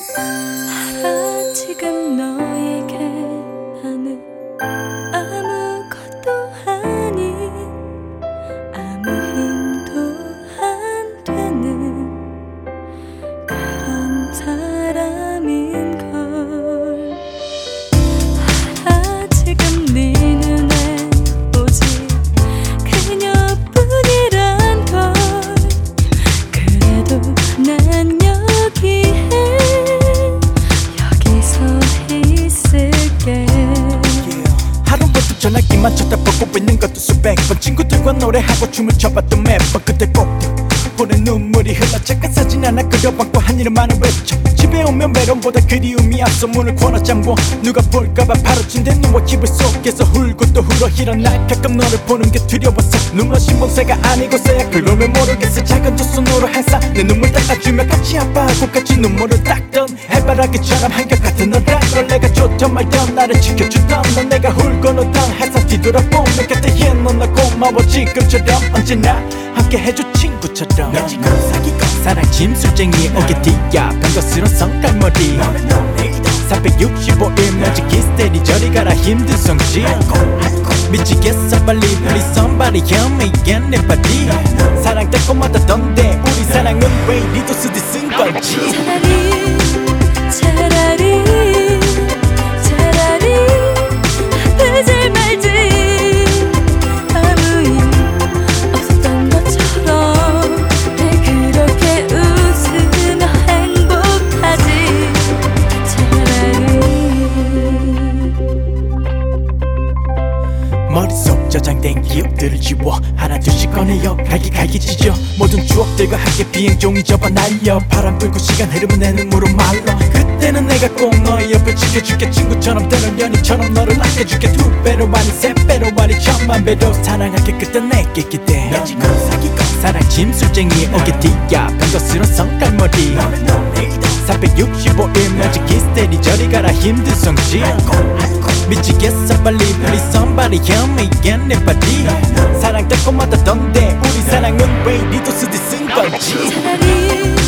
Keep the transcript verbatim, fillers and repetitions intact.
알아 지금 너에게 나는 아무것도 아닌 아무 힘도 안 되는 그런 사람인걸. 알아 지금 네 눈에 오직 그녀뿐이란 걸. 그래도 난 여기에 하루부터 전화기만 쳐다보고 있는 것도 수백 번. 친구들과 노래하고 춤을 춰봤도 매번. 그때 꼭 보는 눈물이 흘러 잠깐 사진 하나 그려봤고 한 이름만을 외쳐. 집에 오면 외로움보다 그리움이 앞서 문을 걸어 잠궈. 누가 볼까봐 바로 침대 누워 이불 속에서 울고 또 울어 일어나. 가끔 너를 보는 게 두려웠어. 눈물 신봉새가 아니고서야 그걸 왜 모르겠어. 작은 두 손으로 해서 내 눈물 닦아주며 같이 아파하고 같이 눈물을 닦던 해바라기처럼 한결같은 너란 걸. 내가 좋던 말던 나를 지켜주던 넌 내가 울고 너던 해서 뒤돌아보면 곁에 넌 나 고마워 지금처럼 언제나 함께 해줘 친구처럼. 맺히고 사귀고 사랑 짐술쟁이 오게티야 변거스런 성깔머리 삼백육십오 일 뮤직기 스테디 저리 가라 힘든 성질. 미치겠어 빨리 please somebody help me get 내 body. 사랑 달콤하다던데 우리 사랑은 왜 이리도 쓰디 쓴 건지. 차라리 차라리 차라리 아프지 말지. 아무 일 없었던 것처럼 늘 그렇게 웃으며 행복하지. 차라리 머릿속 저장된 기억들을 지워 하나둘씩 꺼내요. 갈기갈기 찢어 모든 추억들과 함께 비행종이 접어 날려. 바람 불고 시간 흐르면 내 눈물로 말라. 그때는 내가 꼭 너의 옆에 지켜줄게. 친구처럼 때론 연인처럼 너를 아껴줄게. 두 배로 아니 세 배로 아니 천만 배로 사랑할게. 그때 내게 기대. 맺히고 사귀고 사랑 짐술쟁이 오게티야 변거스런 성깔머리 삼백육십오 일 뮤직기 스테디 저리 가라 힘든 성질. 미치겠어 빨리 please somebody help me get 내 body. 사랑 달콤하다던데 우리 사랑은 왜 이리도 쓰디 쓴 건지. 차라리